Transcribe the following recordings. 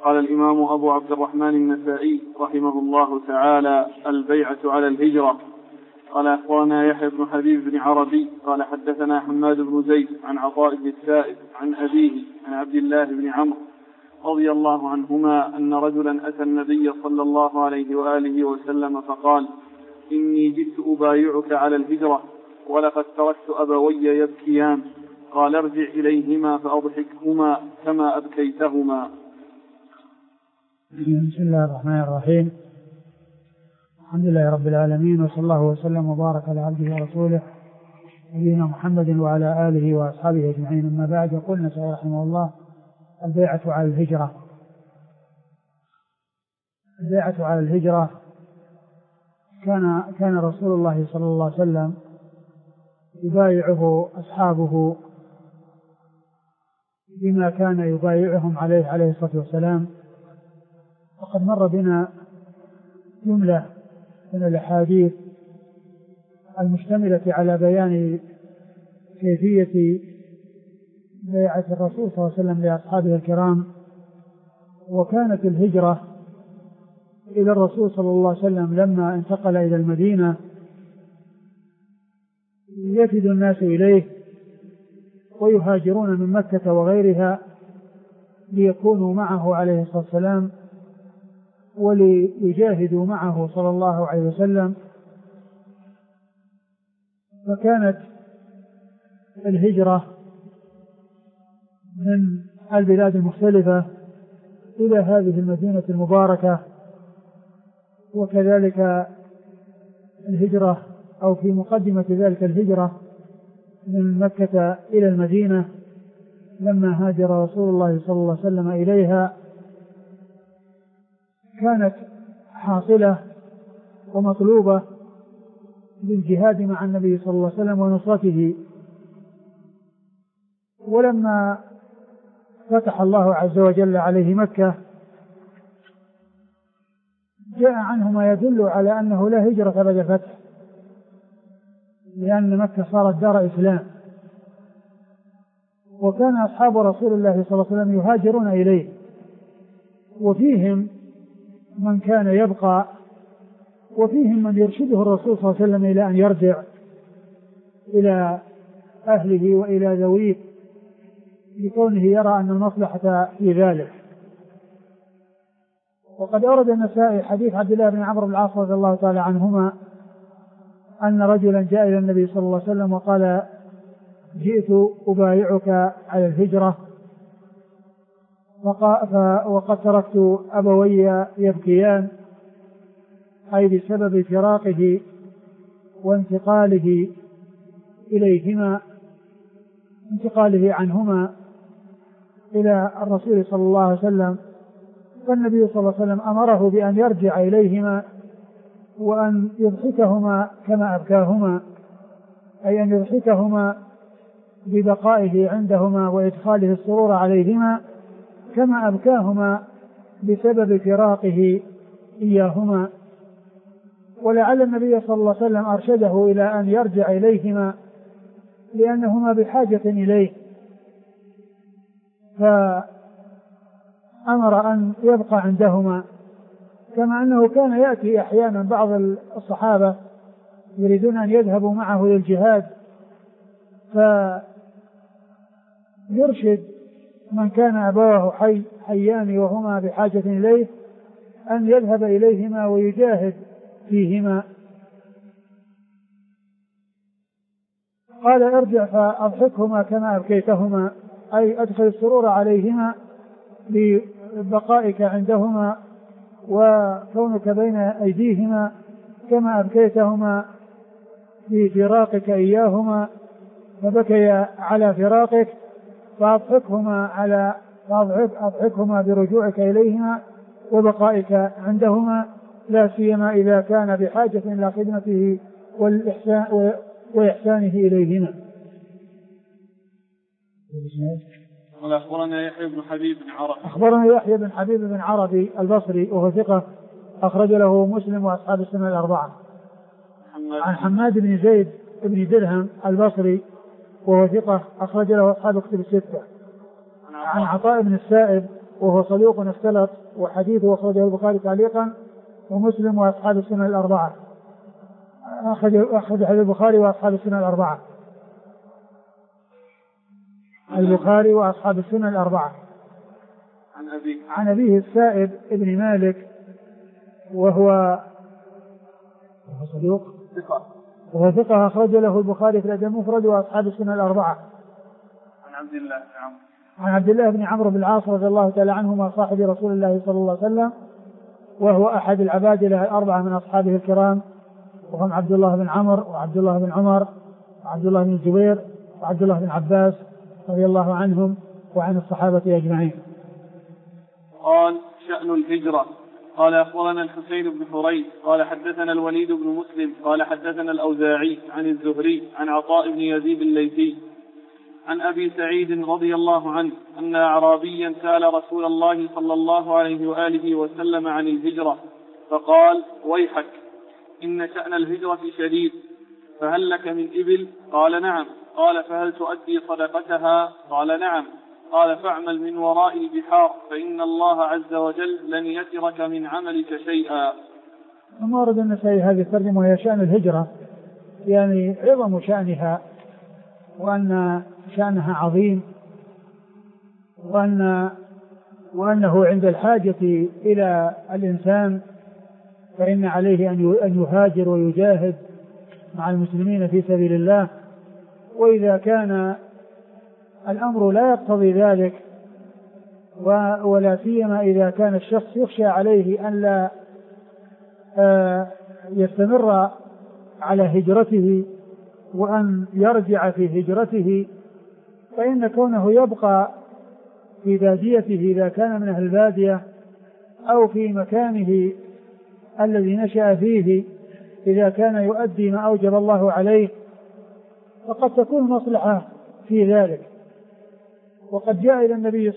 قال الإمام أبو عبد الرحمن النسائي رحمه الله تعالى: البيعة على الهجرة. قال أخبرنا يحيى بن حبيب بن عربي قال حدثنا حماد بن زيد عن عطاء بن السائب عن أبيه عن عبد الله بن عمرو رضي الله عنهما أن رجلا أتى النبي صلى الله عليه وآله وسلم فقال: إني جئت أبايعك على الهجرة ولقد تركت أبوي يبكيان. قال: ارجع إليهما فأضحكهما كما أبكيتهما. بسم الله الرحمن الرحيم. الحمد لله رب العالمين، وصلى الله وسلم وبارك على عبده ورسوله نبينا محمد وعلى آله وأصحابه أجمعين. أما بعد، يقول النسائي رحمه الله: البيعة على الهجرة. البيعة على الهجرة كان رسول الله صلى الله عليه وسلم يبايعه أصحابه بما كان يبايعهم عليه الصلاة والسلام. وقد مر بنا جملة من الأحاديث المشتملة على بيان كيفية بيعة الرسول صلى الله عليه وسلم لأصحابه الكرام. وكانت الهجرة إلى الرسول صلى الله عليه وسلم لما انتقل إلى المدينة يفد الناس إليه ويهاجرون من مكة وغيرها ليكونوا معه عليه الصلاة والسلام وليجاهدوا معه صلى الله عليه وسلم. فكانت الهجرة من البلاد المختلفة إلى هذه المدينة المباركة، وكذلك الهجرة أو في مقدمة ذلك الهجرة من مكة إلى المدينة لما هاجر رسول الله صلى الله عليه وسلم إليها، كانت حاصلة ومطلوبة بالجهاد مع النبي صلى الله عليه وسلم ونصرته. ولما فتح الله عز وجل عليه مكة جاء عنه ما يدل على أنه لا هجرة بعد الفتح، لأن مكة صارت دار إسلام، وكان أصحاب رسول الله صلى الله عليه وسلم يهاجرون إليه، وفيهم من كان يبقى وفيهم من يرشده الرسول صلى الله عليه وسلم إلى أن يرجع إلى أهله وإلى ذويه لكونه يرى أن المصلحة في ذلك. وقد أورد النسائي حديث عبد الله بن عمرو بن العاص رضي الله تعالى عنهما أن رجلا جاء إلى النبي صلى الله عليه وسلم وقال: جئت أبايعك على الهجرة وقد تركت أبوي يبكيان، أي بسبب فراقه وانتقاله عنهما إلى الرسول صلى الله عليه وسلم. فالنبي صلى الله عليه وسلم أمره بأن يرجع إليهما وأن يضحكهما كما أبكاهما، أي أن يضحكهما ببقائه عندهما وإدخاله السرور عليهما كما أبكاهما بسبب فراقه إياهما. ولعل النبي صلى الله عليه وسلم أرشده إلى أن يرجع إليهما لأنهما بحاجة إليه، فأمر أن يبقى عندهما. كما أنه كان يأتي أحيانا بعض الصحابة يريدون أن يذهبوا معه للجهاد، فيرشد من كان أبواه حيان وهما بحاجة إليه أن يذهب إليهما ويجاهد فيهما. قال: ارجع فأضحكهما كما أبكيتهما، أي أدخل السرور عليهما ببقائك عندهما وكونك بين أيديهما كما أبكيتهما بفراقك إياهما، فبكي على فراقك، فأضحكهما برجوعك إليهما وبقائك عندهما، لا سيما إذا كان بحاجة إلى خدمته وإحسانه إليهما. أخبرنا يحيى بن حبيب بن عربي. أخبرنا يحيى بن حبيب بن عربي البصري وهو ثقة أخرج له مسلم وأصحاب السنة الأربعة. عن حماد بن زيد بن درهم البصري وهو ثقة أخرج له أصحاب كتب الستة. عن عطاء بن السائب وهو صدوق اختلط، وحديثه أخرجه البخاري تعليقا ومسلم وأصحاب السنن الأربعة. أخرج البخاري وأصحاب السنن الأربعة. البخاري وأصحاب السنن الأربعة. عن أبيه السائب ابن مالك وهو صدوق وهو ثقة أخرج له البخاري في الأدب المفرد وأصحاب السنن الأربعة. عن عبد الله بن عمرو بن العاص رضي الله تعالى عنهما صاحب رسول الله صلى الله عليه وسلم، وهو أحد العبادلة الأربعة من أصحابه الكرام، وهم عبد الله بن عمرو وعبد الله بن عمر وعبد الله بن الزبير وعبد الله بن عباس رضي الله عنهم وعن الصحابة أجمعين. قال: شأن الهجرة. قال: أخبرنا الحسين بن حريث قال حدثنا الوليد بن مسلم قال حدثنا الأوزاعي عن الزهري عن عطاء بن يزيد الليثي عن أبي سعيد رضي الله عنه أن أعرابيا سأل رسول الله صلى الله عليه وآله وسلم عن الهجرة فقال: ويحك، إن شأن الهجرة شديد، فهل لك من إبل؟ قال: نعم. قال: فهل تؤدي صدقتها؟ قال: نعم. قال: فاعمل من وراء البحار، فإن الله عز وجل لن يترك من عملك شيئا. ثم ورد النسائي هذه الترجمة وهي شأن الهجرة، يعني عظم شأنها، وأن شأنها عظيم، وأنه عند الحاجة إلى الإنسان فإن عليه أن يهاجر ويجاهد مع المسلمين في سبيل الله. وإذا كان الأمر لا يقتضي ذلك، ولا سيما إذا كان الشخص يخشى عليه أن لا يستمر على هجرته وأن يرجع في هجرته، فإن كونه يبقى في باديته إذا كان من أهل البادية أو في مكانه الذي نشأ فيه إذا كان يؤدي ما أوجب الله عليه فقد تكون مصلحة في ذلك. وقد جاء إلى النبي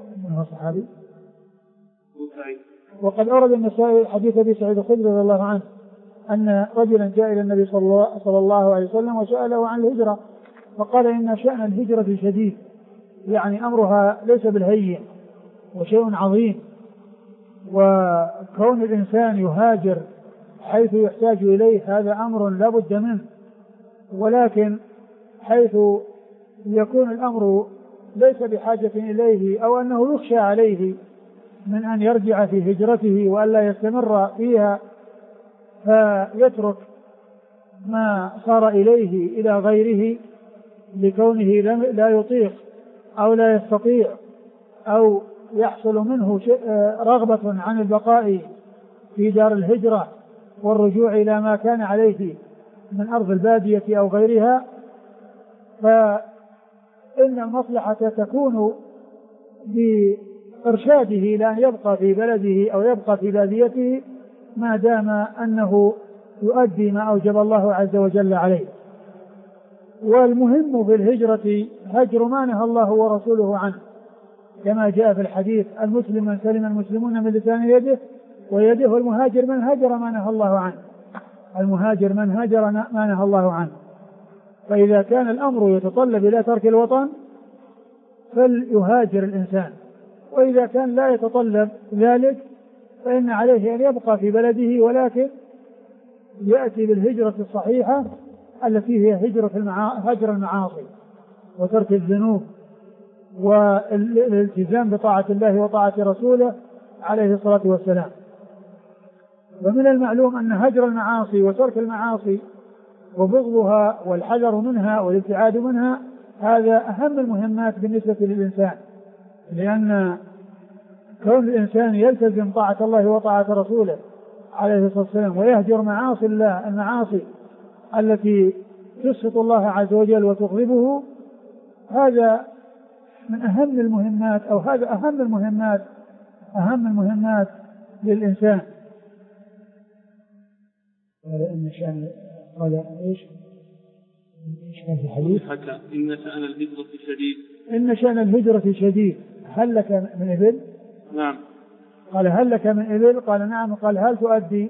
وقد أورد النسائي حديث أبي سعيد الخدري رضي الله عنه أن رجلا جاء إلى النبي صلى الله عليه وسلم وسأله عن الهجرة فقال: إن شأن الهجرة شديد، يعني أمرها ليس بالهين وشيء عظيم، وكون الإنسان يهاجر حيث يحتاج إليه هذا أمر لا بد منه، ولكن حيث يكون الأمر ليس بحاجة إليه أو أنه يخشى عليه من أن يرجع في هجرته وألا يستمر فيها فيترك ما صار إليه إلى غيره لكونه لا يطيق أو لا يستطيع أو يحصل منه رغبة عن البقاء في دار الهجرة والرجوع إلى ما كان عليه من أرض البادية أو غيرها، فإن المصلحة تكون بإرشاده إلى أن يبقى في بلده أو يبقى في باديته ما دام أنه يؤدي ما أوجب الله عز وجل عليه. والمهم في الهجرة هجر ما نهى الله ورسوله عنه، كما جاء في الحديث: المسلم من سلم المسلمون من لسان يده ويده، والمهاجر من هجر ما نهى الله عنه. المهاجر من هجر ما نهى الله عنه. فإذا كان الأمر يتطلب إلى ترك الوطن فليهاجر الإنسان، وإذا كان لا يتطلب ذلك فإن عليه أن يبقى في بلده، ولكن يأتي بالهجرة الصحيحة التي هي هجر المعاصي وترك الذنوب والالتزام بطاعة الله وطاعة رسوله عليه الصلاة والسلام. ومن المعلوم أن هجر المعاصي وترك المعاصي وبغضها والحذر منها والابتعاد منها هذا أهم المهمات بالنسبة للإنسان، لأن كون الإنسان يلتزم طاعة الله وطاعة رسوله عليه الصلاة والسلام ويهجر معاصي الله، المعاصي التي تسخط الله عز وجل وتغضبه، هذا من أهم المهمات، أو هذا أهم المهمات للإنسان. إن كان في الحديث: إن شأن الهجرة شديد. إن شأن الهجرة شديد، هل لك من إبل؟ نعم. قال: هل لك من إبل؟ قال: نعم. قال: هل تؤدي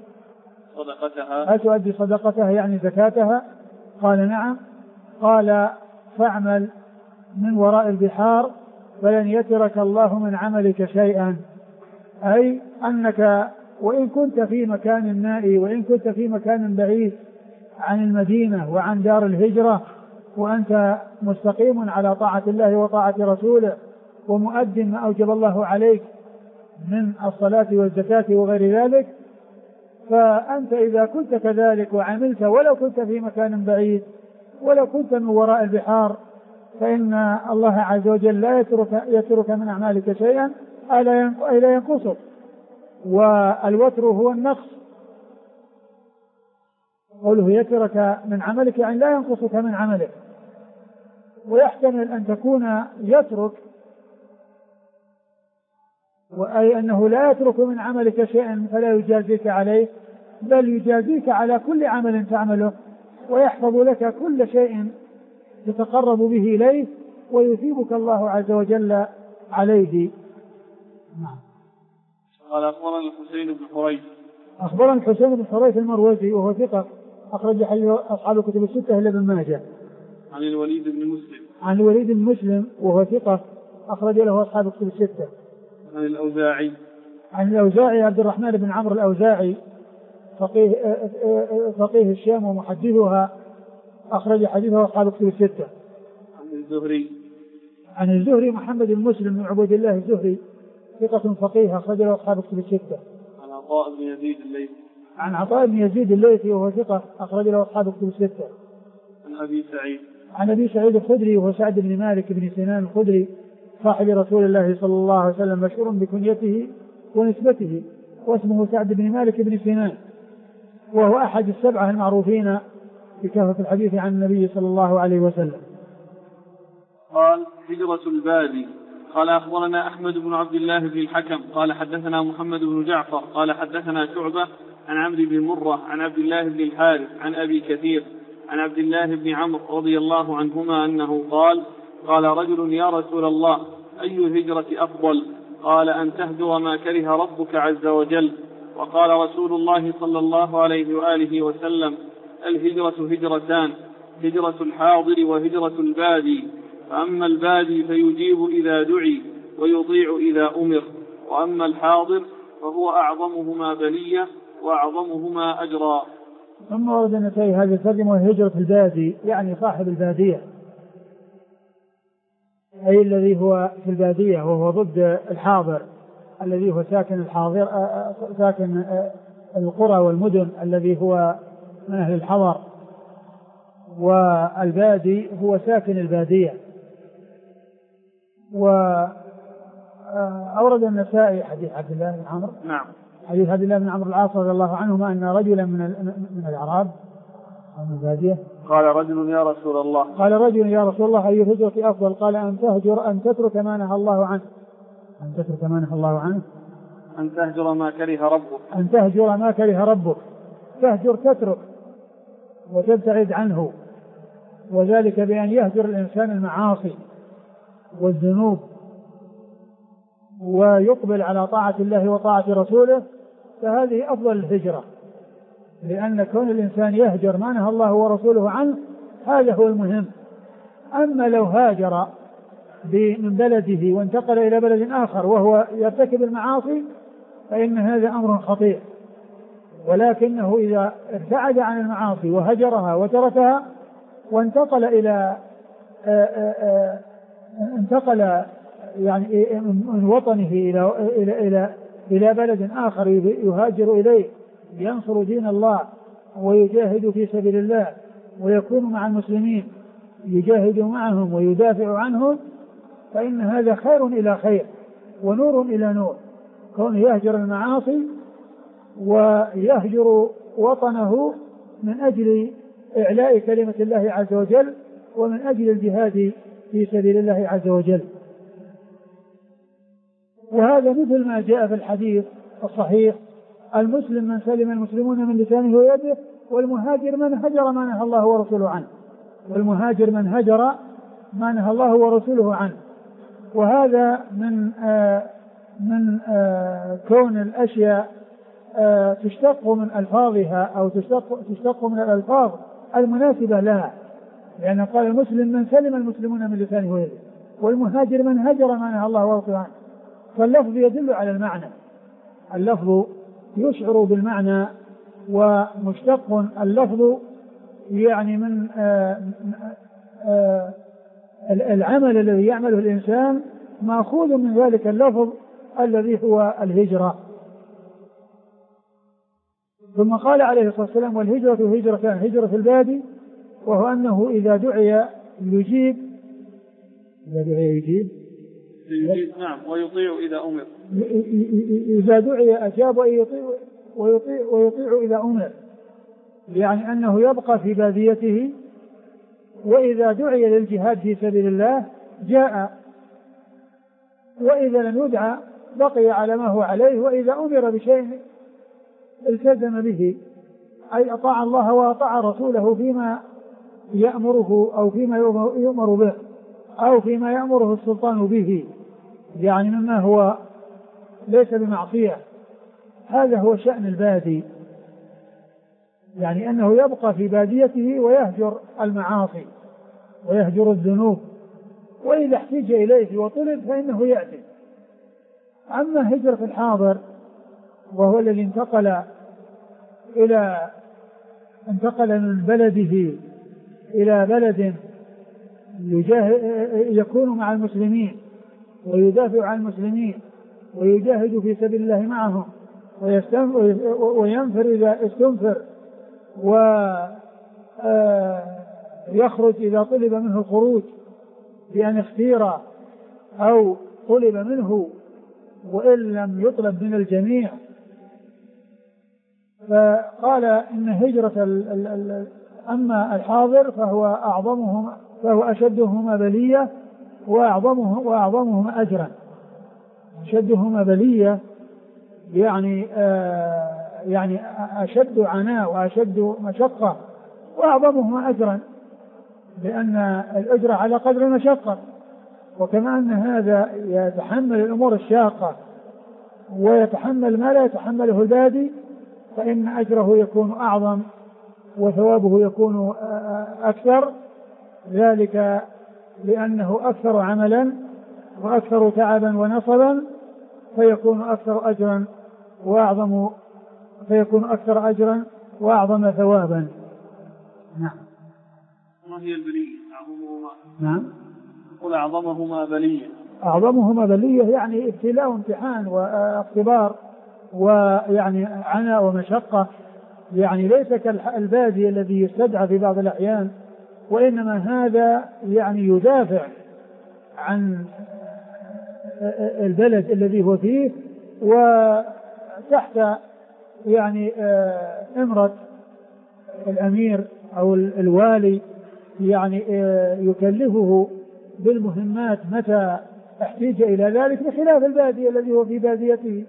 صدقتها يعني زكاتها؟ قال: نعم. قال: فاعمل من وراء البحار، فلن يترك الله من عملك شيئا، أي أنك وإن كنت في مكان نائي وإن كنت في مكان بعيد عن المدينة وعن دار الهجرة وأنت مستقيم على طاعة الله وطاعة رسوله ومؤد ما أوجب الله عليك من الصلاة والزكاة وغير ذلك، فأنت إذا كنت كذلك وعملت ولو كنت في مكان بعيد ولو كنت من وراء البحار فإن الله عز وجل لا يترك من أعمالك شيئا أي لا ينقصك. والوتر هو النقص، قوله يترك من عملك يعني لا ينقصك من عملك. ويحتمل أن تكون يترك وأي أنه لا يترك من عملك شيئا فلا يجازيك عليه، بل يجازيك على كل عمل تعمله ويحفظ لك كل شيء تتقرب به إليه ويثيبك الله عز وجل عليه. قال أخبرنا الحسين بن حريث. أخبرنا الحسين بن حريث المروزي وهو ثقة أخرج أصحاب الكتب الستة إلا ابن ماجه. عن الوليد بن مسلم. عن الوليد بن مسلم وهو ثقة أخرج له أصحاب الكتب الستة. عن الأوزاعي. عن الأوزاعي عبد الرحمن بن عمرو الأوزاعي فقيه الشام ومحدثها أخرج حديثه أصحاب الكتب الستة. عن الزهري. عن الزهري محمد بن مسلم بن عبيد الله الزهري ثقة فقيه أخرج له أصحاب الكتب الستة. عن عطاء بن يزيد الليثي. عن عطاء بن يزيد الليثي وهو ثقة أخرج له أصحاب الكتب الستة. عن أبي سعيد. عن أبي سعيد الخدري وهو سعد بن مالك بن سنان الخدري صاحب رسول الله صلى الله عليه وسلم مشهور بكنيته ونسبته، واسمه سعد بن مالك بن سنان، وهو أحد السبعة المعروفين بكثرة الحديث عن النبي صلى الله عليه وسلم. قال هجرة البادي. قال أخبرنا أحمد بن عبد الله بن الحكم قال حدثنا محمد بن جعفر قال حدثنا شعبة عن عمرو بن مرة عن عبد الله بن الحارث عن أبي كثير عن عبد الله بن عمرو رضي الله عنهما أنه قال قال رجل يا رسول الله أي الهجرة أفضل؟ قال أن تهجر ما كره ربك عز وجل. وقال رسول الله صلى الله عليه وآله وسلم الهجرة هجرتان، هجرة الحاضر وهجرة البادي، فأما البادي فيجيب إذا دعي ويطيع إذا أمر، وأما الحاضر فهو أعظمهما بلية وأعظمهما أجرا. ثم ورد النسائي هذه الترجمة هجرة البادي يعني صاحب البادية، أي الذي هو في البادية وهو ضد الحاضر الذي هو ساكن الحاضر ساكن القرى والمدن الذي هو من أهل الحضر، والبادي هو ساكن البادية. وأورد النسائي حديث عبد الله بن عمرو. نعم. حديث عبد الله بن عمرو العاص رضي الله عنهما أن رجلا من الأعراب أو من البادية قال رجل يا رسول الله. قال رجل يا رسول الله أي الهجرة أفضل؟ قال أن تترك ما نهى الله عنه. أن تترك ما نهى الله عنه. أن تهجر ما كره ربك. أن تهجر ما كره ربك. تهجر تترك وتبتعد عنه، وذلك بأن يهجر الإنسان المعاصي والذنوب ويقبل على طاعة الله وطاعة رسوله، فهذه أفضل الهجرة، لأن كون الإنسان يهجر ما نهى الله ورسوله عنه هذا هو المهم. أما لو هاجر من بلده وانتقل إلى بلد آخر وهو يرتكب المعاصي فإن هذا أمر خطير، ولكنه إذا ابتعد عن المعاصي وهجرها وتركها وانتقل انتقل يعني من وطنه إلى بلد آخر يهاجر إليه ينصر دين الله ويجاهد في سبيل الله ويكون مع المسلمين يجاهد معهم ويدافع عنهم، فإن هذا خير إلى خير ونور إلى نور، كونه يهجر المعاصي ويهجر وطنه من أجل إعلاء كلمة الله عز وجل ومن أجل الجهاد في سبيل الله عز وجل. وهذا مثل ما جاء في الحديث الصحيح المسلم من سلم المسلمون من لسانه ويده، والمهاجر من هجر ما نهى الله ورسوله عنه. والمهاجر من هجر ما نهى الله ورسوله عنه. وهذا من كون الأشياء تشتق من ألفاظها أو تشتق من الألفاظ المناسبة لها، لأن قال المسلم من سلم المسلمون من لسانه ويده، والمهاجر من هجر ما نهى الله ورسوله عنه. فاللفظ يدل على المعنى، اللفظ يشعر بالمعنى، ومشتق اللفظ يعني من العمل الذي يعمله الإنسان مأخوذ من ذلك اللفظ الذي هو الهجرة. ثم قال عليه الصلاة والسلام: والهجرة هجرتان، هجرة البادي وهو أنه إذا دعي يجيب، نعم، ويطيع إذا أمر، إذا دعي أجاب ويطيع إذا أمر، يعني أنه يبقى في باديته، وإذا دعي للجهاد في سبيل الله جاء، وإذا لم يدعى بقي على ما هو عليه، وإذا أمر بشيء التزم به، أي أطاع الله وأطاع رسوله فيما يأمره أو فيما يؤمر به أو فيما يأمره السلطان به، يعني مما هو ليس بمعصية. هذا هو شأن البادي، يعني أنه يبقى في باديته ويهجر المعاصي ويهجر الذنوب، وإذا احتج إليه وطلب فإنه يأتي. أما هجرة الحاضر وهو الذي انتقل من بلده إلى بلد يكون مع المسلمين ويدافع عن المسلمين ويجاهد في سبيل الله معهم وينفر إذا استنفر ويخرج إذا طلب منه الخروج بأن اختير أو طلب منه وإن لم يطلب من الجميع. فقال إن هجرة أما الحاضر فهو أشدهما بلية وأعظمهما أجرا. أشدهما بلية يعني أشد عناء وأشد مشقة، وأعظمهما أجرا، لأن الأجر على قدر المشقة. وكما أن هذا يتحمل الأمور الشاقة ويتحمل ما لا يتحمله البادي، فإن أجره يكون أعظم وثوابه يكون أكثر، ذلك لأنه أكثر عملا وأكثر تعبا ونصبا، فيكون أكثر أجرا وأعظم ثوابا. نعم. ما هي البلية؟ نعم. قل أعظمهما بلية. أعظمهما بلية يعني ابتلاء وامتحان واختبار ويعني عناء ومشقة، يعني ليس كالبادي الذي يستدعى في بعض الأحيان، وإنما هذا يعني يدافع عن البلد الذي هو فيه وتحت يعني إمرة الأمير أو الوالي، يعني يكلفه بالمهمات متى احتاج إلى ذلك، بخلاف البادي الذي هو في باديته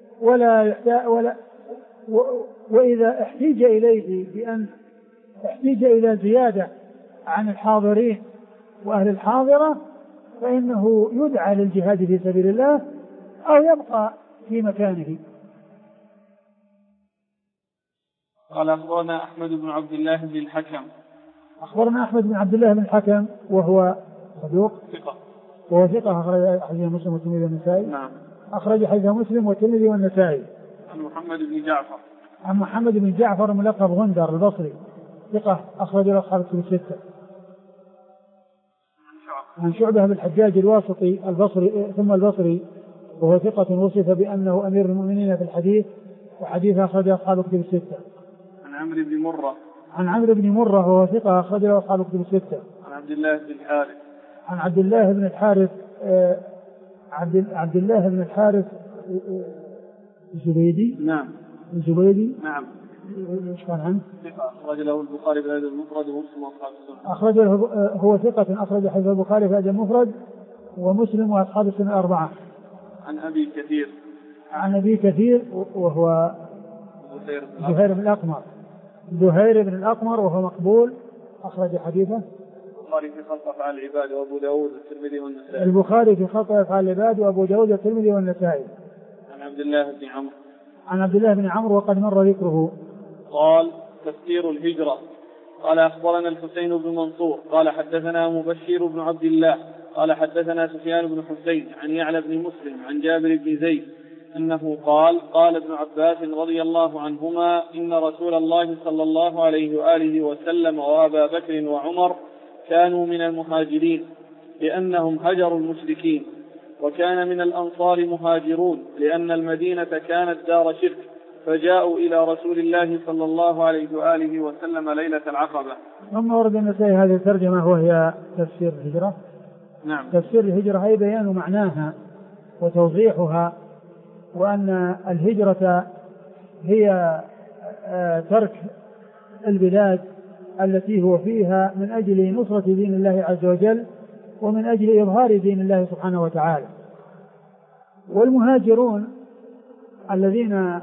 وإذا احتاج إليه بأن احتاج إلى زيادة عن الحاضرين وأهل الحاضرة فإنه يدعى للجهاد في سبيل الله أو يبقى في مكانه. قال أخبرنا أحمد بن عبد الله بن الحكم. أخبرنا أحمد بن عبد الله بن الحكم وهو صدوق ثقة أخرج حديث مسلم والترمذي والنسائي. نعم. أخرج حديث مسلم والترمذي والنسائي. عن محمد بن جعفر. عن محمد بن جعفر ملقب غندر البصري ثقة أخرج له أصحاب الكتب الستة. عن شعبة بن الحجاج الواسطي البصري ثم البصري وهو ثقة وصف بأنه أمير المؤمنين في الحديث وحديث أخرج أصحاب الكتب الستة. عن عمرو بن مرة. عن عمرو بن مرة وهو ثقة أخرج له أصحاب الكتب الستة. عن عبد الله بن الحارث. عن عبد الله بن الحارث عبد الله بن الحارث الزبيدي. نعم. الزبيدي. نعم. ايش كان عنه؟ ثقة أخرج له البخاري في الأدب المفرد ومسلم وأصحاب السنة. أخرج له هو ثقة أخرج حديث البخاري في الأدب المفرد ومسلم وأصحاب السنة الأربعة. عن أبي كثير. عن أبي كثير وهو زهير بن الأقمر. زهير بن الأقمر وهو مقبول أخرج حديثه البخاري في خلق أفعال العباد وأبو داود والترمذي والنسائي. البخاري في خلق أفعال العباد وأبو داود والترمذي والنسائي. عن عبد الله بن عمرو. عن عبد الله بن عمرو وقد مر ذكره. قال تفسير الهجرة. قال أخبرنا الحسين بن منصور قال حدثنا مبشر بن عبد الله قال حدثنا سفيان بن حسين عن يعلى بن مسلم عن جابر بن زيد أنه قال قال ابن عباس رضي الله عنهما إن رسول الله صلى الله عليه وآله وسلم وأبا بكر وعمر كانوا من المهاجرين لأنهم هجروا المشركين، وكان من الأنصار مهاجرون لأن المدينة كانت دار شرك، فجاءوا إلى رسول الله صلى الله عليه وآله وسلم ليلة العقبة. ثم ورد النسائي هذه الترجمة وهي تفسير الهجرة. نعم. تفسير الهجرة هي بيان معناها وتوضيحها، وأن الهجرة هي ترك البلاد التي هو فيها من أجل نصرة دين الله عز وجل ومن أجل إظهار دين الله سبحانه وتعالى. والمهاجرون الذين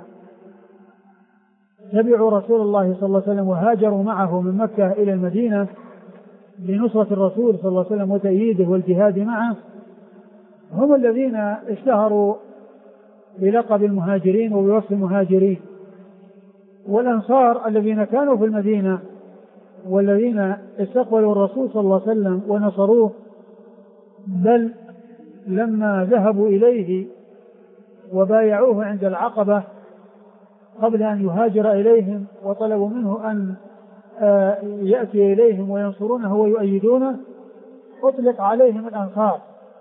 تبعوا رسول الله صلى الله عليه وسلم وهاجروا معه من مكة إلى المدينة لنصرة الرسول صلى الله عليه وسلم وتأييده والجهاد معه هم الذين اشتهروا بلقب المهاجرين وبوصف المهاجرين. والأنصار الذين كانوا في المدينة والذين استقبلوا الرسول صلى الله عليه وسلم ونصروه، بل لما ذهبوا إليه وبايعوه عند العقبة قبل أن يهاجر إليهم وطلبوا منه أن يأتي إليهم وينصرونه ويؤيدونه، أطلق عليهم الأنصار.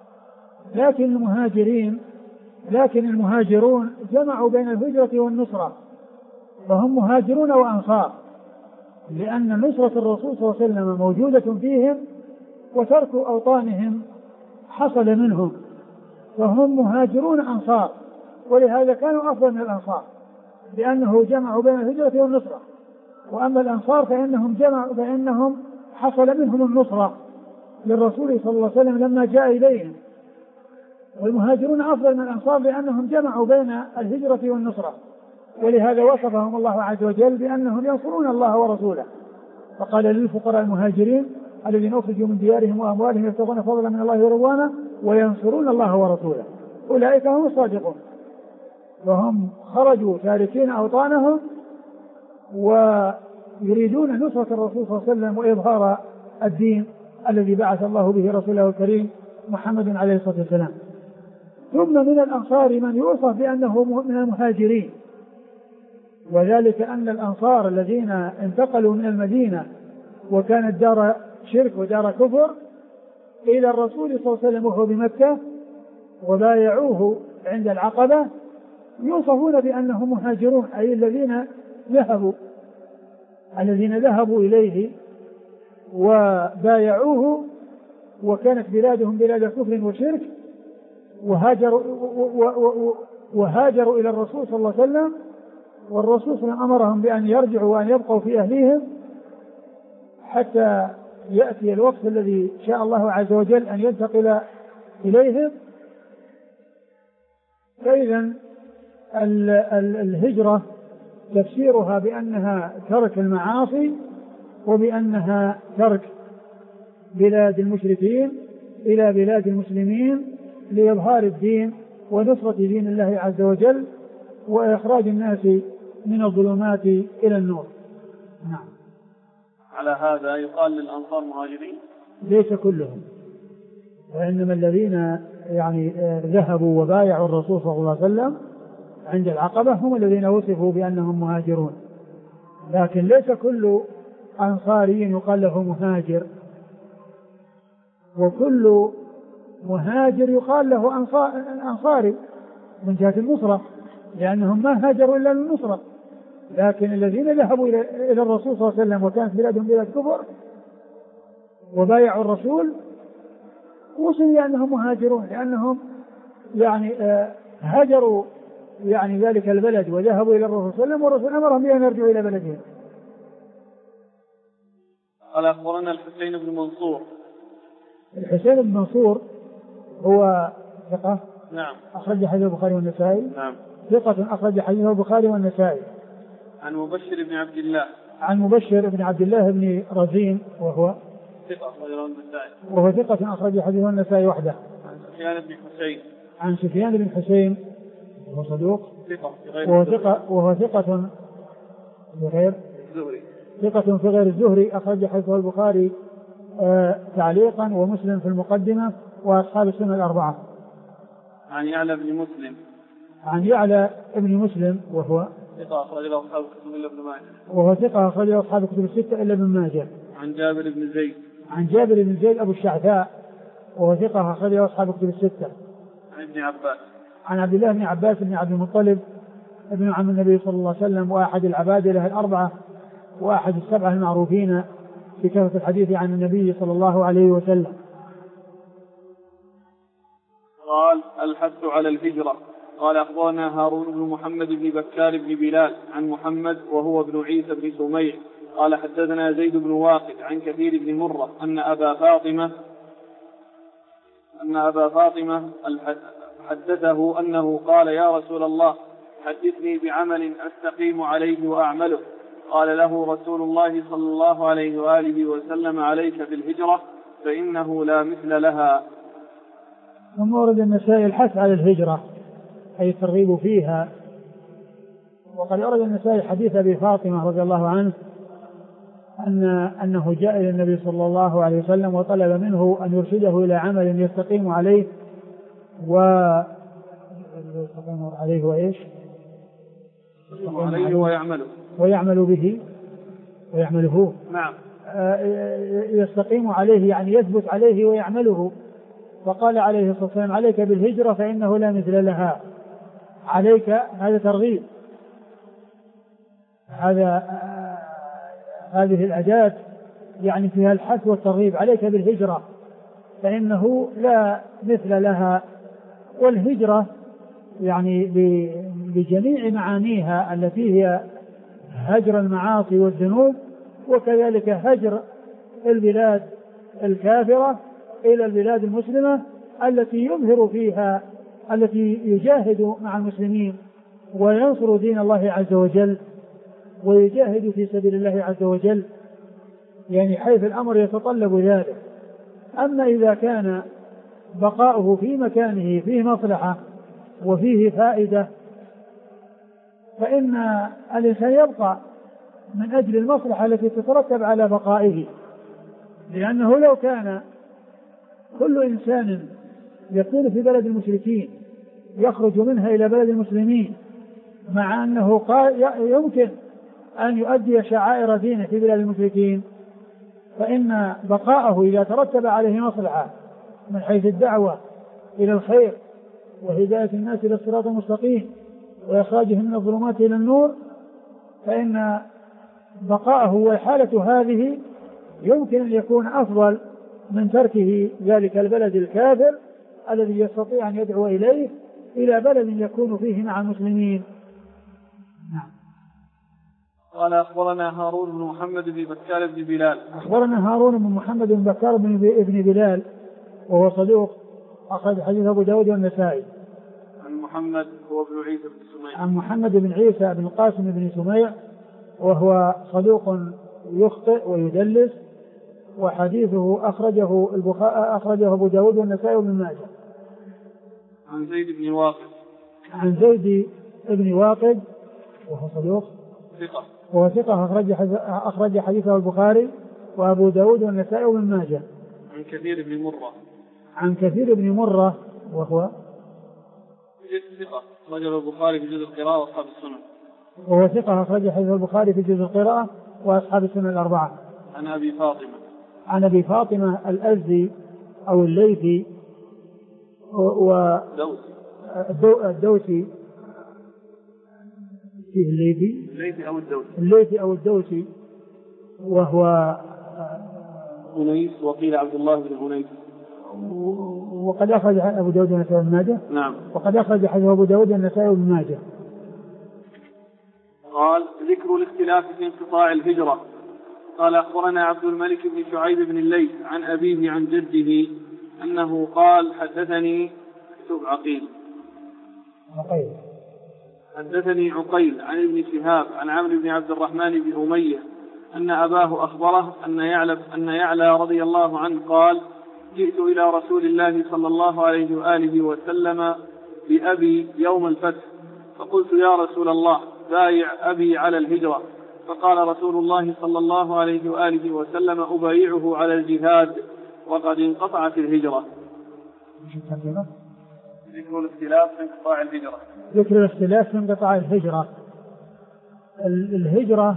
لكن المهاجرون جمعوا بين الهجرة والنصرة، فهم مهاجرون وأنصار، لأن نصرة الرسول صلى الله عليه وسلم موجودة فيهم وترك أوطانهم حصل منهم، فهم مهاجرون أنصار، ولهذا كانوا أفضل من الأنصار لأنه جمعوا بين الهجرة والنصرة. وأما الأنصار فإنهم حصل منهم النصرة للرسول صلى الله عليه وسلم لما جاء إليهم، والمهاجرون أفضل من الأنصار لأنهم جمعوا بين الهجرة والنصرة، ولهذا وصفهم الله عز وجل بأنهم ينصرون الله ورسوله، فقال للفقراء المهاجرين الذين أخرجوا من ديارهم وأموالهم يبتغون فضلا من الله ورضوانه وينصرون الله ورسوله أولئك هم الصادقون. وهم خرجوا تاركين أوطانهم ويريدون نصرة الرسول صلى الله عليه وسلم وإظهار الدين الذي بعث الله به رسوله الكريم محمد عليه الصلاة والسلام. ثم من الأنصار من يوصف بأنه من المهاجرين، وذلك أن الأنصار الذين انتقلوا من المدينة وكانت دار شرك ودار كفر إلى الرسول صلى الله عليه وسلم وهو بمكة وبايعوه عند العقبة يوصفون بأنهم مهاجرون، أي الذين ذهبوا إليه وبايعوه وكانت بلادهم بلاد كفر وشرك وهاجروا إلى الرسول صلى الله عليه وسلم، والرسول صلى الله عليه وسلم أمرهم بأن يرجعوا وأن يبقوا في أهليهم حتى يأتي الوقت الذي شاء الله عز وجل أن ينتقل إليهم. فإذا الهجرة تفسيرها بأنها ترك المعاصي وبأنها ترك بلاد المشركين إلى بلاد المسلمين لإظهار الدين ونصرة دين الله عز وجل وإخراج الناس من الظلمات إلى النور. نعم. على هذا يقال للأنصار مهاجرين؟ ليس كلهم، وإنما الذين ذهبوا وبايعوا الرسول صلى الله عليه وسلم عند العقبة هم الذين وصفوا بأنهم مهاجرون، لكن ليس كل أنصاري يقال له مهاجر، وكل مهاجر يقال له أنصاري من جهة النصرة، لأنهم ما هاجروا إلا للنصرة. لكن الذين ذهبوا إلى الرسول صلى الله عليه وسلم وكانت بلادهم بلاد كفر وبايعوا الرسول وصلوا لأنهم مهاجرون، لأنهم هاجروا ذلك البلد وذهبوا إلى الرسول صلى الله عليه وسلم والرسول أمرهم بأن يرجعوا إلى بلدهم. قال أخبرنا الحسين بن منصور. الحسين بن منصور هو ثقة. نعم. أخرج حديث البخاري والنسائي. نعم. ثقة أخرج حديث البخاري والنسائي. عن مبشر بن عبد الله. عن مبشر بن عبد الله بن رزين وهو ثقة أخرجه النسائي. وهو ثقة أخرج حديث النسائي وحده. عن سفيان بن حسين. عن سفيان بن حسين وهو صدوق. وهو ثقة في غير الزهري. ثقة في غير الزهري أخرج حديثه البخاري تعليقا ومسلم في المقدمة وأصحاب السنة الأربعة. عن يعلى بن مسلم. عن يعلى بن مسلم وهو ثقة أخرج له أصحاب الكتب إلا ابن ماجه. وهو ثقة أخرج له أصحاب الكتب الستة إلا ابن ماجه. عن جابر بن زيد. عن جابر بن زيد أبو الشعثاء وهو ثقة أخرج له أصحاب الكتب الستة. عن ابن عباس. عن عبد الله بن عباس بن عبد المطلب ابن عم النبي صلى الله عليه وسلم وأحد العبادلة الأربعة وأحد السبعة المعروفين في كثرة الحديث عن النبي صلى الله عليه وسلم. قال الحث على الهجرة. قال أخبرنا هارون بن محمد بن بكار بن بلال عن محمد وهو ابن عيسى بن سميع قال حدثنا زيد بن واقد عن كثير بن مرة أن أبا فاطمة حدثه أنه قال يا رسول الله حدثني بعمل أستقيم عليه وأعمله. قال له رسول الله صلى الله عليه وآله وسلم عليك بالهجرة فإنه لا مثل لها. ثم ورد النسائي الحث على الهجرة أي الترغيب فيها. وقد ورد النسائي حديث أبي فاطمة رضي الله عنه أنه جاء إلى النبي صلى الله عليه وسلم وطلب منه أن يرشده إلى عمل يستقيم عليه ويعمل به ويعمله. نعم. يستقيم عليه يعني يثبت عليه ويعمله. فقال عليه الصلاة والسلام عليك بالهجرة فإنه لا مثل لها. عليك هذا ترغيب. هذه الأداة يعني فيها الحث والترغيب. عليك بالهجرة فإنه لا مثل لها. والهجرة يعني بجميع معانيها التي هي هجر المعاصي والذنوب وكذلك هجر البلاد الكافرة إلى البلاد المسلمة التي يظهر فيها التي يجاهد مع المسلمين وينصر دين الله عز وجل ويجاهد في سبيل الله عز وجل يعني حيث الأمر يتطلب ذلك. أما إذا كان بقاؤه في مكانه فيه مصلحة وفيه فائدة فإن الإنسان يبقى من أجل المصلحة التي تترتب على بقائه. لأنه لو كان كل إنسان يكون في بلد المشركين يخرج منها إلى بلد المسلمين مع أنه يمكن أن يؤدي شعائر دينه في بلاد المشركين فإن بقاءه إذا ترتب عليه مصلحة من حيث الدعوة إلى الخير وهداية الناس إلى الصراط المستقيم وإخراجهم من الظلمات إلى النور فإن بقاءه والحالة هذه يمكن أن يكون أفضل من تركه ذلك البلد الكافر الذي يستطيع أن يدعو إليه إلى بلد يكون فيه مع المسلمين. نعم. قال أخبرنا هارون بن محمد بن بكار بن بلال. أخبرنا هارون بن محمد بن بكار بن بلال وهو صدوق أخرج حديث أبو داود والنسائي. عن محمد هو ابن عيسى بن سميع. عن محمد بن عيسى بن القاسم بن سميع وهو صدوق يخطئ ويدلس وحديثه أخرجه أبو داود والنسائي وابن ماجه. عن زيد بن واقد. عن زيد بن واقد وهو صدوق ثقة. وهو ثقة أخرج حديثه البخاري وأبو داود والنسائي وابن ماجه. عن كثير بن مرة. عن كثير بن مرة وهو ثقة أخرجه البخاري في جزء القراءة وأصحاب السنن. وهو ثقة أخرج حديث البخاري في جزء القراءة وأصحاب السنن الأربعة. عن أبي فاطمة. عن أبي فاطمة الأزدي أو الليثي الدوسي فيه الليثي أو الدوسي وهو أنيس وقيل عبد الله بن أنيس. وقد أخرج أبو داود والنسائي وابن ماجه. نعم. وقد أخرج حديث أبو داود والنسائي وابن ماجه. قال ذكر الاختلاف في انقطاع الهجرة. قال أخبرنا عبد الملك بن شعيب بن الليث عن أبيه عن جده أنه قال حدثني عقيل عن ابن شهاب عن عمرو بن عبد الرحمن بن أمية أن أباه أخبره أن يعلى رضي الله عنه قال جئت إلى رسول الله صلى الله عليه وآله وسلم بأبي يوم الفتح فقلت يا رسول الله بايع أبي على الهجرة فقال رسول الله صلى الله عليه وآله وسلم أبايعه على الجهاد وقد انقطعت الهجرة. ذكر الاختلاف في انقطاع الهجرة. ذكر الاختلاف في انقطاع الهجرة. الهجرة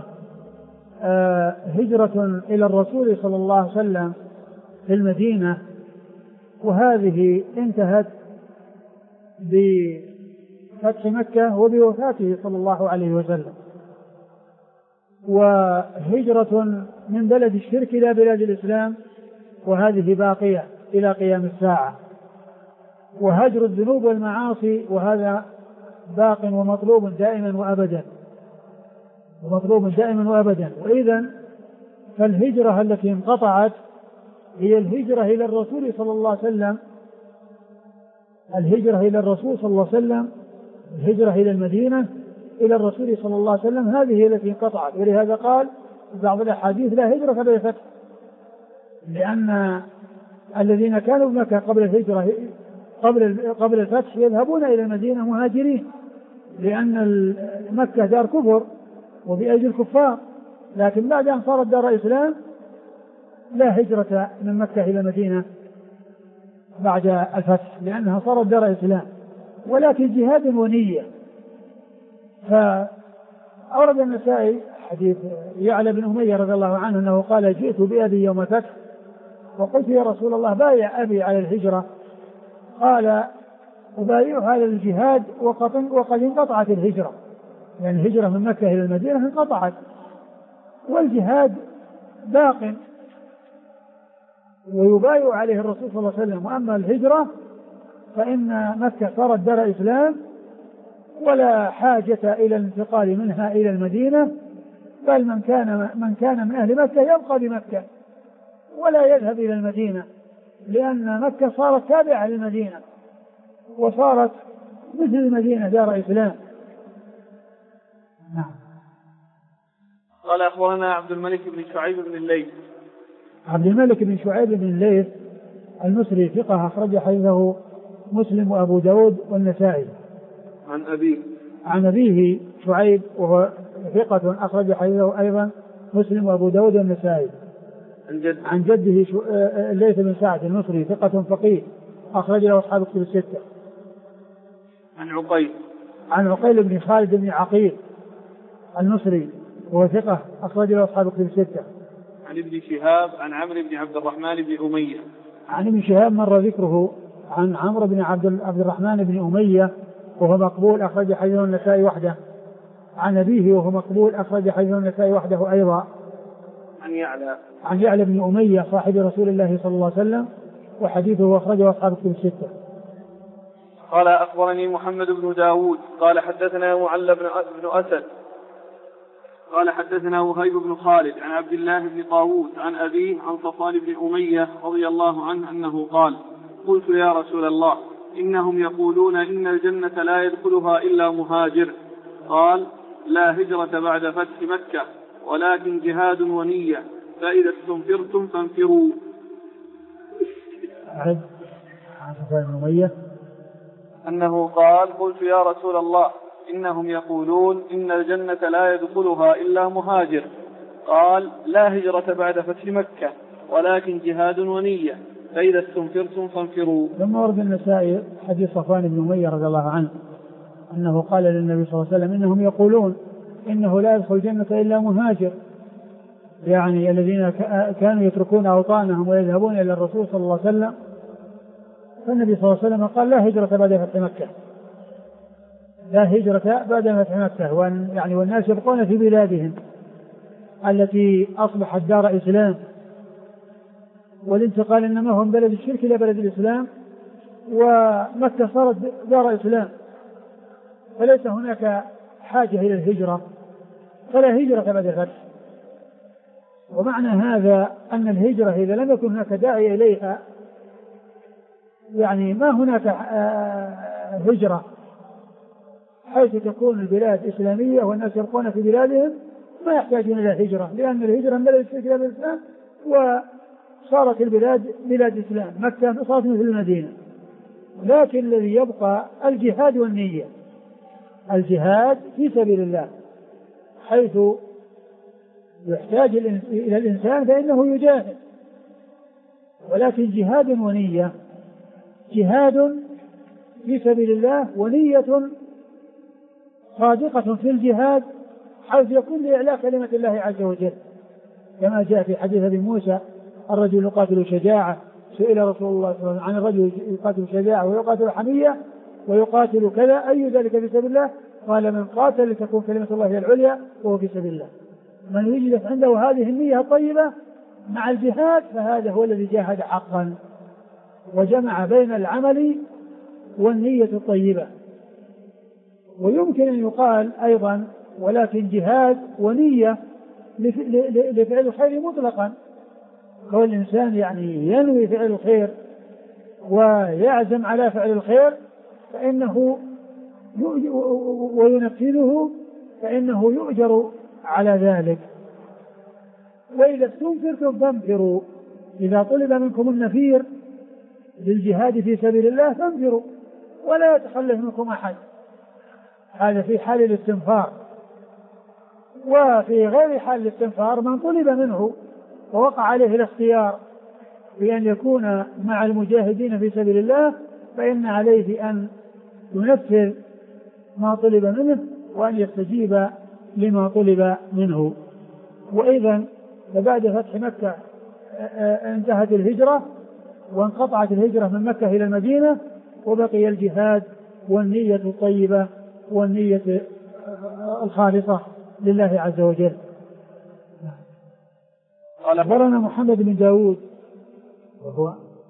هجرة إلى الرسول صلى الله عليه وسلم في المدينة، وهذه انتهت بفتح مكة وبوفاته صلى الله عليه وسلم. وهجرة من بلد الشرك إلى بلاد الإسلام، وهذه باقية إلى قيام الساعة. وهجر الذنوب والمعاصي، وهذا باق ومطلوب دائما وأبدا. وإذن فالهجرة التي انقطعت هي الهجرة إلى الرسول صلى الله عليه وسلم، الهجرة إلى المدينة إلى الرسول صلى الله عليه وسلم، هذه هي التي انقطعت. ولهذا قال بعض الأحاديث لا هجرة بعد الفتح، لأن الذين كانوا بمكة قبل الهجرة قبل الفتح يذهبون إلى المدينة مهاجرين، لأن مكة دار كفر وبأيدي الكفار، لكن بعد أن صارت دار إسلام لا هجرة من مكة إلى المدينة بعد الفتح، لأنها صارت دار إسلام، ولكن جهاد ونية. فأورد النسائي حديث يعلى بن أمية رضي الله عنه أنه قال: جئت بأبي يوم الفتح وقلت يا رسول الله بايع أبي على الهجرة، قال: أبايعه على الجهاد وقد انقطعت الهجرة، يعني الهجرة من مكة إلى المدينة انقطعت، والجهاد باق ويبايع عليه الرسول صلى الله عليه وسلم. وأما الهجرة فإن مكة صارت دار إسلام ولا حاجة إلى الانتقال منها إلى المدينة، بل من كان من أهل مكة يبقى بمكة ولا يذهب إلى المدينة، لأن مكة صارت تابعة للمدينة وصارت مثل المدينة دار إسلام. نعم. قال: أخبرنا عبد الملك بن شعيب بن الليث. عبد الملك بن شعيب بن الليث المصري ثقة، أخرج حديثه مسلم وأبو داود والنسائي. عن أبيه شعيب وهو ثقة، أخرج حديثه أيضا مسلم وأبو داود والنسائي. عن جده الليث بن سعد المصري ثقة فقيه، أخرج له أصحاب الكتب الستة. عن عقيل بن خالد بن عقيل المصري وهو ثقة، أخرج له أصحاب الكتب الستة. عن ابن شهاب عن عمرو بن عبد الرحمن بن أمية. عن ابن شهاب مر ذكره، عن عمرو بن عبد الرحمن بن أمية وهو مقبول، أخرج حديثه النسائي وحده. عن أبيه وهو مقبول، أخرج حديثه النسائي وحده أيضا. عن يعلى بن أمية صاحب رسول الله صلى الله عليه وسلم، وحديثه أخرجه أصحاب الكتب الستة. قال: أخبرني محمد بن داود قال حدثنا معل بن أسد قال حدثنا وهيب بن خالد عن عبد الله بن طاووس عن أبيه عن صفوان بن أمية رضي الله عنه أنه قال: قلت يا رسول الله إنهم يقولون إن الجنة لا يدخلها إلا مهاجر، قال: لا هجرة بعد فتح مكة ولكن جهاد ونية، فإذا استنفرتم فانفروا. عن صفوان بن أمية أنه قال: قلت يا رسول الله إنهم يقولون إن الجنة لا يدخلها إلا مهاجر، قال: لا هجرة بعد فتح مكة ولكن جهاد ونية، فإذا استنفرتم فانفروا. ثم ورد النسائي حديث صفوان بن أمية رضي الله عنه أنه قال للنبي صلى الله عليه وسلم: إنهم يقولون إنه لا يدخل الجنة إلا مهاجر، يعني الذين كانوا يتركون أوطانهم ويذهبون إلى الرسول صلى الله عليه وسلم. فالنبي صلى الله عليه وسلم قال: لا هجرة بعد فتح مكة، لا هجرة بعد فتح مكة، يعني والناس يبقون في بلادهم التي أصبحت دار إسلام، والانتقال إنما هو من بلد الشرك إلى بلد الإسلام، ومكة صارت دار إسلام، فليس هناك حاجة إلى الهجرة، فلا هجرة بعد الفتح. ومعنى هذا أن الهجرة إذا لم يكن هناك داعي إليها، يعني ما هناك هجرة حيث تكون البلاد إسلامية والناس يبقون في بلادهم، ما يحتاجون إلى هجرة، لأن الهجرة من بلد الشرك إلى بلد الإسلام، وصارت البلاد بلاد إسلام، مكة صارت مثل المدينة. لكن الذي يبقى الجهاد والنية، الجهاد في سبيل الله، حيث يحتاج إلى الإنسان فإنه يجاهد، ولكن جهاد ونية جهاد في سبيل الله ونية صادقة في الجهاد حيث يكون لإعلاء كلمة الله عز وجل، كما جاء في حديث أبي موسى الرجل يقاتل شجاعة، سئل رسول الله صلى الله عليه وسلم عن الرجل يقاتل شجاعة ويقاتل حمية ويقاتل كذا أي ذلك في سبيل الله؟ قال من قاتل لتكون كلمة الله هي العليا وهو في سبيل الله. من يجلس عنده هذه النية الطيبة مع الجهاد فهذا هو الذي جاهد حقا وجمع بين العمل والنية الطيبة. ويمكن أن يقال أيضا ولكن جهاد ونية لفعل الخير مطلقا، كون الإنسان يعني ينوي فعل الخير ويعزم على فعل الخير فإنه وينفذه فإنه يؤجر على ذلك. وإذا استنفرتم فانفروا، إذا طلب منكم النفير للجهاد في سبيل الله فانفروا ولا يتخلف منكم أحد، هذا في حال الاستنفار. وفي غير حال الاستنفار من طلب منه ووقع عليه الاختيار بأن يكون مع المجاهدين في سبيل الله فإن عليه أن ينفذ ما طلب منه وأن يستجيب لما طلب منه. وإذا فبعد فتح مكة انتهت الهجرة وانقطعت الهجرة من مكة إلى المدينة وبقي الجهاد والنية الطيبة والنية الخالصة لله عز وجل. قال أخبرنا محمد بن داود وهو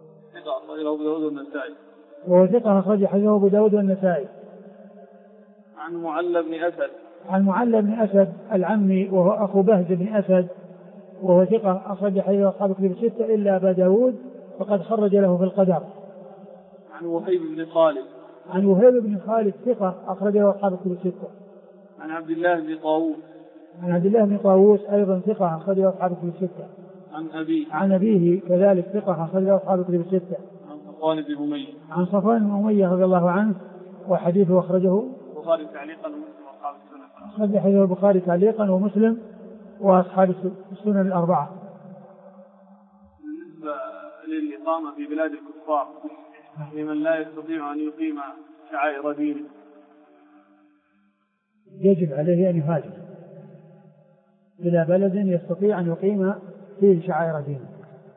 ثقة أخرج حديثه أبو داود والنسائي. عن معل بن أسد. عن معل بن أسد العمي وهو أخو بهز بن أسد وهو ثقة أخرج حديثه أصحاب الكتب الستة إلا أبا داود فقد خرج له في القدر. عن وهيب بن خالد. عن وهيب بن خالد ثقة أخرج له أصحاب الكتب الستة. عن عبد الله بن طاووس. عن عبد الله بن طاووس أيضا ثقة أخرج له أصحاب الكتب الستة. عن أبيه كذلك ثقة أخرج له أصحاب الكتب الستة. عن صفوان بن أمية. عن صفوان بن أمية رضي الله عنه وحديثه أخرجه البخاري تعليقا ومسلم وأصحاب السنن. أخرج حديث البخاري تعليقا ومسلم وأصحاب السنن الأربعة. بالنسبة للإقامة في بلاد الكفار لمن لا يستطيع أن يقيم شعائر دينه يجب عليه أن يهاجر إلى بلد يستطيع أن يقيم فيه شعائر دينه.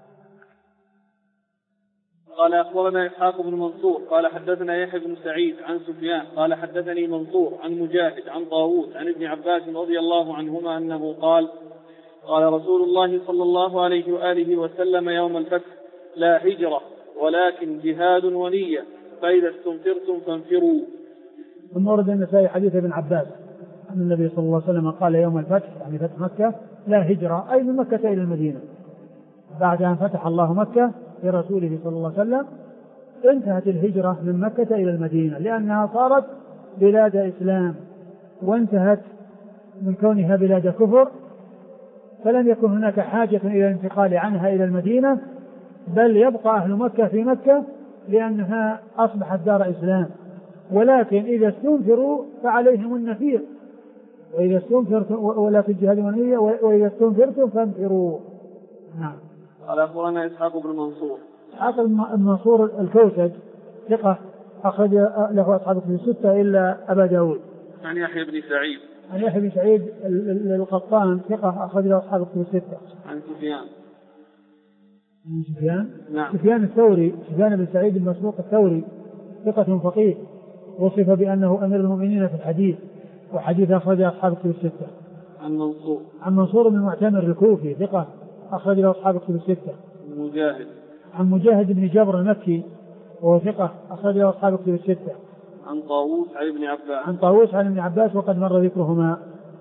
قال أخبرنا إسحاق بن منصور قال حدثنا يحيى بن سعيد عن سفيان قال حدثني منصور عن مجاهد عن طاووس عن ابن عباس رضي الله عنهما أنه قال قال رسول الله صلى الله عليه وآله وسلم يوم الفتح لا هجرة ولكن جهاد ونية فإذا استنفرتم فانفروا. ثم ورد النسائي حديث ابن عباس أن النبي صلى الله عليه وسلم قال يوم الفتح يعني فتح مكة لا هجرة أي من مكة إلى المدينة، بعد أن فتح الله مكة لرسوله صلى الله عليه وسلم انتهت الهجرة من مكة إلى المدينة لأنها صارت بلاد إسلام وانتهت من كونها بلاد كفر، فلم يكن هناك حاجة إلى الانتقال عنها إلى المدينة بل يبقى أهل مكة في مكة لأنها أصبحت دار إسلام. ولكن إذا استنفروا فعليهم النفير وإذا استنفرتم ولا في الجهاد ونية وإذا استنفرتم فانفروا. نعم. قال أخبرنا إسحاق بن منصور. إسحاق بن منصور الكوسج ثقة أخرج له أصحاب الكتب الستة إلا أبا داود. عن يحيى بن سعيد. عن يحيى بن سعيد القطان ثقة أخرج له أصحاب الكتب الستة. عن سفيان. عن سفيان. نعم. سفيان الثوري سفيان بن سعيد المسروق الثوري ثقة فقيه وصف بأنه أمير المؤمنين في الحديث وحديث أخرج أصحاب الكتب الستة. عن منصور. عن منصور بن المعتمر الكوفي ثقة أخرج له أصحاب الكتب الستة. مجاهد. عن مجاهد بن جبر المكي وهو ثقة أخرج له أصحاب الكتب الستة. عن طاووس عن ابن عباس. عن طاووس عن ابن عباس وقد مر ذكرهما.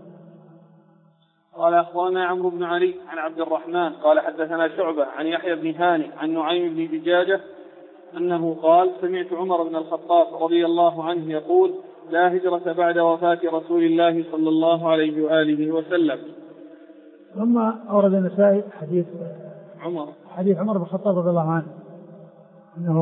قال أخبرنا عمرو بن علي عن عبد الرحمن قال حدثنا شعبة عن يحيى بن هاني عن نعيم بن دجاجة أنه قال سمعت عمر بن الخطاب رضي الله عنه يقول لا هجرة بعد وفاة رسول الله صلى الله عليه وآله وسلم. ثم أورد النسائي حديث عمر بن الخطاب رضي الله عنه أنه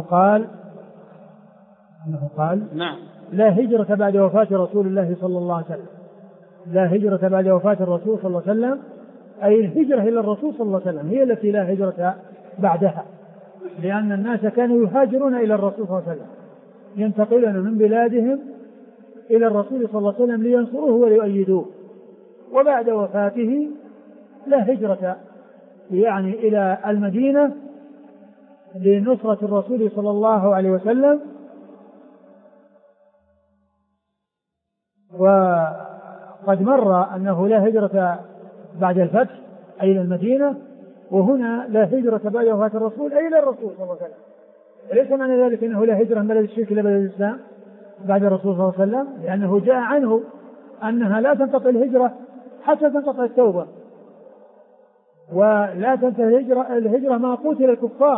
قال نعم لا هجرة بعد وفاة رسول الله صلى الله عليه وسلم. لا هجرة بعد وفاة الرسول صلى الله عليه وسلم أي الهجرة إلى الرسول صلى الله عليه وسلم هي التي لا هجرة بعدها، لأن الناس كانوا يهاجرون إلى الرسول صلى الله عليه وسلم، ينتقلون من بلادهم إلى الرسول صلى الله عليه وسلم لينصروه وليؤيدوه. وبعد وفاته لا هجرة يعني إلى المدينة لنصرة الرسول صلى الله عليه وسلم. وقد مر أنه لا هجرة بعد الفتح أي إلى المدينة، وهنا لا هجرة بعد وفاة الرسول أي إلى الرسول صلى الله عليه وسلم. وليس معنى ذلك أنه لا هجرة من بلد الشرك إلى بلد الإسلام بعد الرسول صلى الله عليه وسلم، لأنه جاء عنه أنها لا تنقطع الهجرة حتى تنقطع التوبة، ولا تنتهي الهجرة ما قتل الكفار.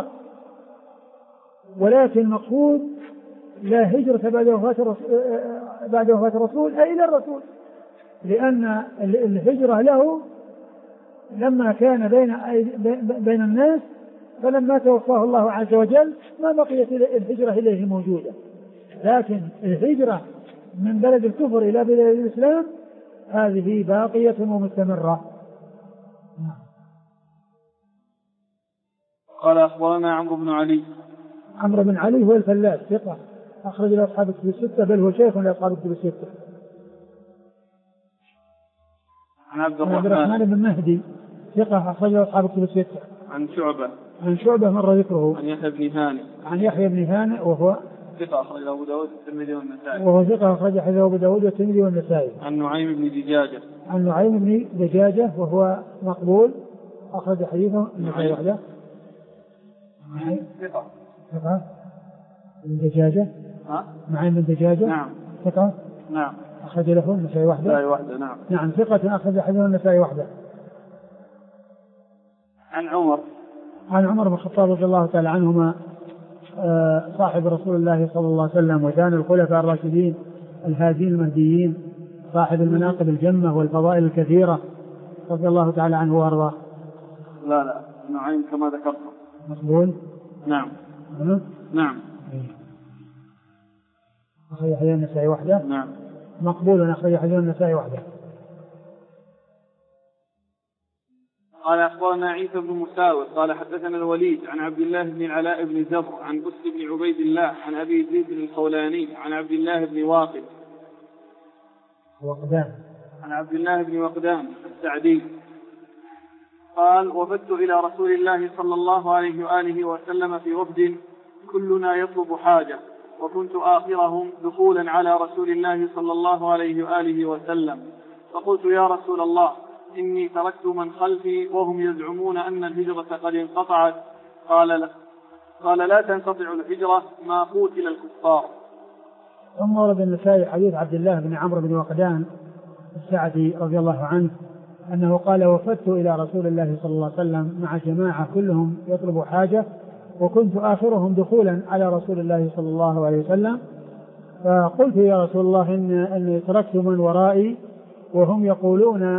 ولكن المقصود لا هجرة بعد وفاة الرسول أي إلى الرسول، لأن الهجرة له لما كان بين الناس، فلما توفاه الله عز وجل ما بقيت الهجرة إليه موجودة. لكن الهجرة من بلد الكفر إلى بلد الإسلام هذه باقية ومستمرة. قال أخبرنا عمرو بن علي. عمرو بن علي هو الفلاس ثقة أخرج له أصحاب الكتب الستة، بل هو شيخ لأصحاب الكتب الستة. عن عبد الرحمن بن مهدي ثقة أخرج له أصحاب الكتب الستة. عن شعبة مر ذكره. عن يحيى بن هانئ وهو ثقة أخرج أبو داود والترمذي والنسائي. وهو ثقة أخرج أبو داود والترمذي والنسائي. عن نعيم بن دجاجة وهو مقبول أخرج حديثه النسائي وحده. ثقة بن دجاجة. نعيم بن دجاجة. نعم. ثقة. نعم. أخرج له النسائي وحده. نعم. نعم ثقة أخرج حديثه النسائي وحده. عن عمر بن الخطاب رضي الله تعالى عنهما صاحب رسول الله صلى الله عليه وسلم وثاني الخلفاء الراشدين الهادين المهديين، صاحب المناقب الجمة والفضائل الكثيرة، رضي الله تعالى عنه وارضاه. لا نعيم كما ذكرت مقبول. نعم. أخرج حديث النسائي وحده. نعم. مقبول أخرج حديث النسائي وحده. قال أخبرنا عيسى بن مساور قال حدثنا الوليد عن عبد الله بن العلاء بن زر عن بس بن عبيد الله عن أبي زيد الخولاني عن عبد الله بن وقدان السعدي قال وفدت إلى رسول الله صلى الله عليه وآله وسلم في وفد كلنا يطلب حاجة، وكنت آخرهم دخولا على رسول الله صلى الله عليه وآله وسلم، فقلت يا رسول الله إني تركت من خلفي وهم يزعمون أن الهجرة قد انقطعت. قال لا تنقطع الهجرة ما قتل الكفار. ثم ورد النسائي حديث عبد الله بن عمرو بن وقدان السعدي رضي الله عنه أنه قال وفدت إلى رسول الله صلى الله عليه وسلم مع جماعة كلهم يطلب حاجة، وكنت آخرهم دخولا على رسول الله صلى الله عليه وسلم، فقلت يا رسول الله إني تركت من ورائي وهم يقولون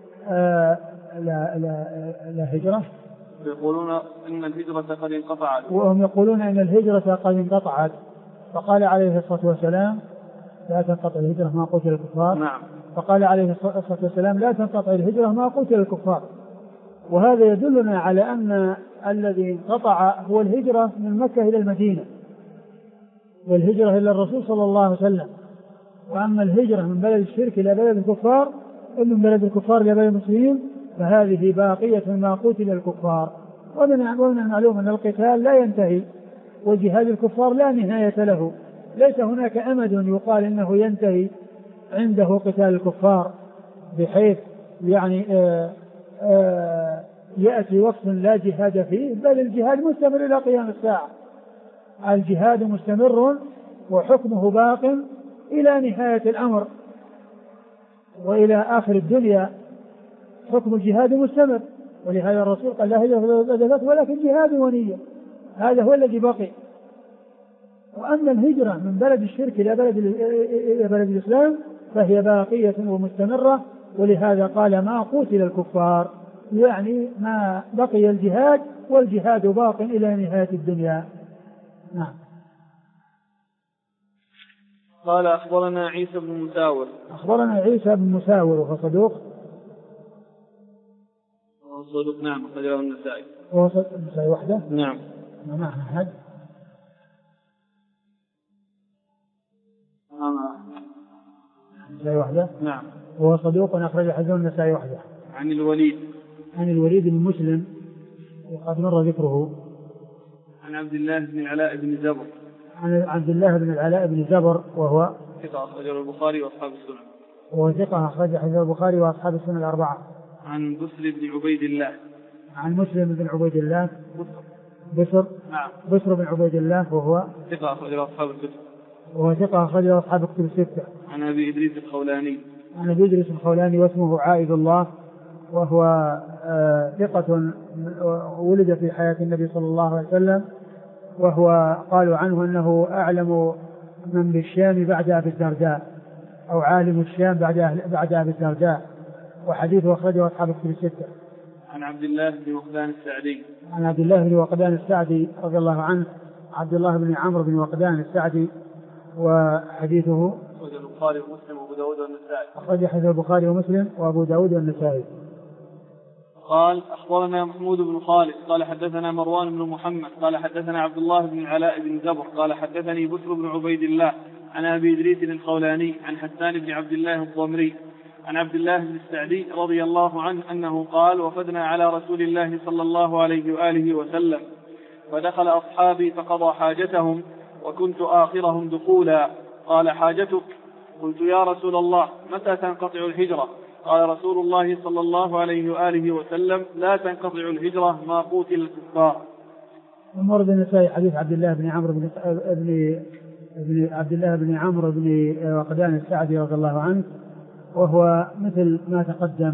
لا هجرة، يقولون إن الهجرة قد انقطعت، وهم يقولون إن الهجرة قد انقطعت. فقال عليه الصلاة والسلام لا تنقطع الهجرة ما قتل الكفار. نعم. فقال عليه الصلاة والسلام لا تنقطع الهجرة ما قتل الكفار. وهذا يدلنا على أن الذي انقطع هو الهجرة من مكة إلى المدينة، والهجرة إلى الرسول صلى الله عليه وسلم. وأما الهجرة من بلد الشرك إلى بلد الكفار، ومن بلد الكفار إلى بلد المسلمين، فهذه باقية ما قتل الكفار. ومن المعلوم أن القتال لا ينتهي، وجهاد الكفار لا نهاية له، ليس هناك أمد يقال إنه ينتهي عنده قتال الكفار، بحيث يعني يأتي وقت لا جهاد فيه، بل الجهاد مستمر إلى قيام الساعة. الجهاد مستمر وحكمه باق إلى نهاية الأمر وإلى آخر الدنيا، حكم الجهاد مستمر. ولهذا الرسول قال لا هجرة ولكن جهاد ونية، هذا هو الذي بقي. وأما الهجرة من بلد الشرك إلى بلد الإسلام فهي باقية ومستمرة، ولهذا قال ما قتل الكفار، يعني ما بقي الجهاد، والجهاد باق إلى نهاية الدنيا. نعم. قال أخبرنا عيسى بن مساور. أخبرنا عيسى بن مساور وهو صدوق. نعم. أخرجه النسائي. وهو النسائي وحده. نعم. ما أحد. النسائي وحده. نعم. وهو صدوق أخرج حديثه النسائي وحده. عن الوليد. عن الوليد بن مسلم وقد مر ذكره. عن عبد الله بن العلاء بن زبر. عن عبد الله بن العلاء بن زبر وهو ثقة أخرجه البخاري وأصحاب السنن. وهو ثقة أخرج حديث البخاري وأصحاب السنن الأربعة. عن بسر بن عبيد الله. عن مسلم بن عبيد الله. بسر. نعم. بسر بن عبيد الله وهو ثقة أخرجه أصحاب الكتب. وهو ثقة أخرجه أصحاب الكتب الستة. عن أبي إدريس الخولاني. عن أبي إدريس الخولاني واسمه عائد الله وهو ثقة ولد في حياة النبي صلى الله عليه وسلم، وهو قالوا عنه أنه أعلم من بالشام بعد أبي الدرداء، أو عالم الشام بعد أبي الدرداء، وحديثه أخرجه أصحاب الكتب الستة. عن عبد الله بن وقدان السعدي. عن عبد الله بن وقدان السعدي رضي الله عنه، عبد الله بن عمرو بن وقدان السعدي، وحديثه أخرج البخاري ومسلم وأبو داود والنسائي. أخرج حديث البخاري ومسلم وأبو داود والنسائي. قال أخبرنا محمود بن خالد قال حدثنا مروان بن محمد قال حدثنا عبد الله بن العلاء بن زبر قال حدثني بسر بن عبيد الله عن أبي إدريس الخولاني عن حسان بن عبد الله الضمري عن عبد الله بن السعدي رضي الله عنه أنه قال وفدنا على رسول الله صلى الله عليه وآله وسلم فدخل أصحابي فقضى حاجتهم وكنت آخرهم دخولا قال حاجتك؟ قلت يا رسول الله متى تنقطع الهجرة؟ قال رسول الله صلى الله عليه وآله وسلم لا تنقطع الهجرة ما قوتل الكفار. ورد النسائي حديث عبد الله بن عمرو بن عبد الله بن عمرو بن وقدان السعدي رضي الله عنه، وهو مثل ما تقدم.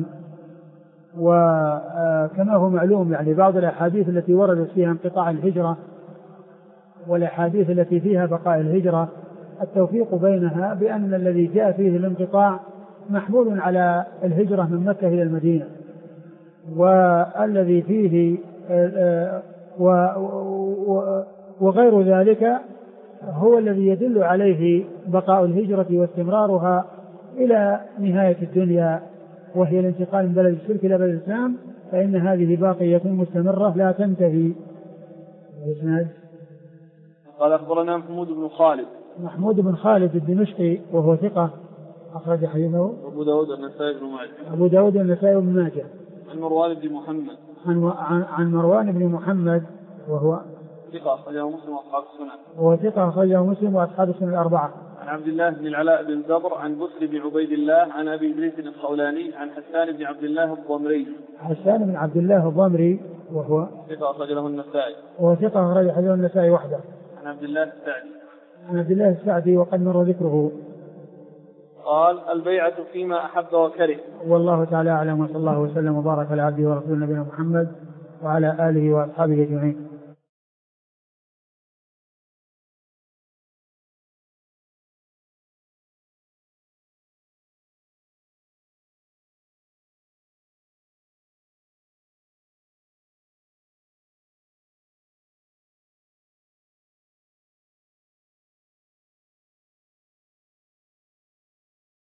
وكما هو معلوم يعني بعض الأحاديث التي وردت فيها انقطاع الهجرة والأحاديث التي فيها بقاء الهجرة التوفيق بينها بأن الذي جاء فيه الانقطاع محمول على الهجرة من مكة إلى المدينة، والذي فيه وغير ذلك هو الذي يدل عليه بقاء الهجرة واستمرارها إلى نهاية الدنيا، وهي الانتقال من بلد الشرك إلى بلد الإسلام، فإن هذه باقية مستمرة لا تنتهي. قال أخبرنا محمود بن خالد. محمود بن خالد الدمشقي وهو ثقة أخرج حديثه أبو داود والنسائي بن ماجه. أبو داود والنسائي بن ماجه. عن مروان بن محمد. عن مروان بن محمد وهو ثقة أخرجه مسلم وأصحاب السنن. وهو ثقة أخرجه مسلم وأصحاب السنن الأربعة. عن عبد الله بن العلاء بن زبر عن بسر بن عبيد الله عن أبي إدريس الخولاني عن حسان بن عبد الله الضمري. حسان بن عبد الله الضمري وهو ثقة أخرج له النسائي. وهو ثقة أخرج حديث النسائي وحده. عن عبد الله السعدي. عن عبد الله السعدي وقد مر ذكره. قال البيعة فيما أحب وكره. والله تعالى أعلم، وصلى الله وسلم وبارك على عبده ورسوله نبينا محمد وعلى آله وأصحابه أجمعين.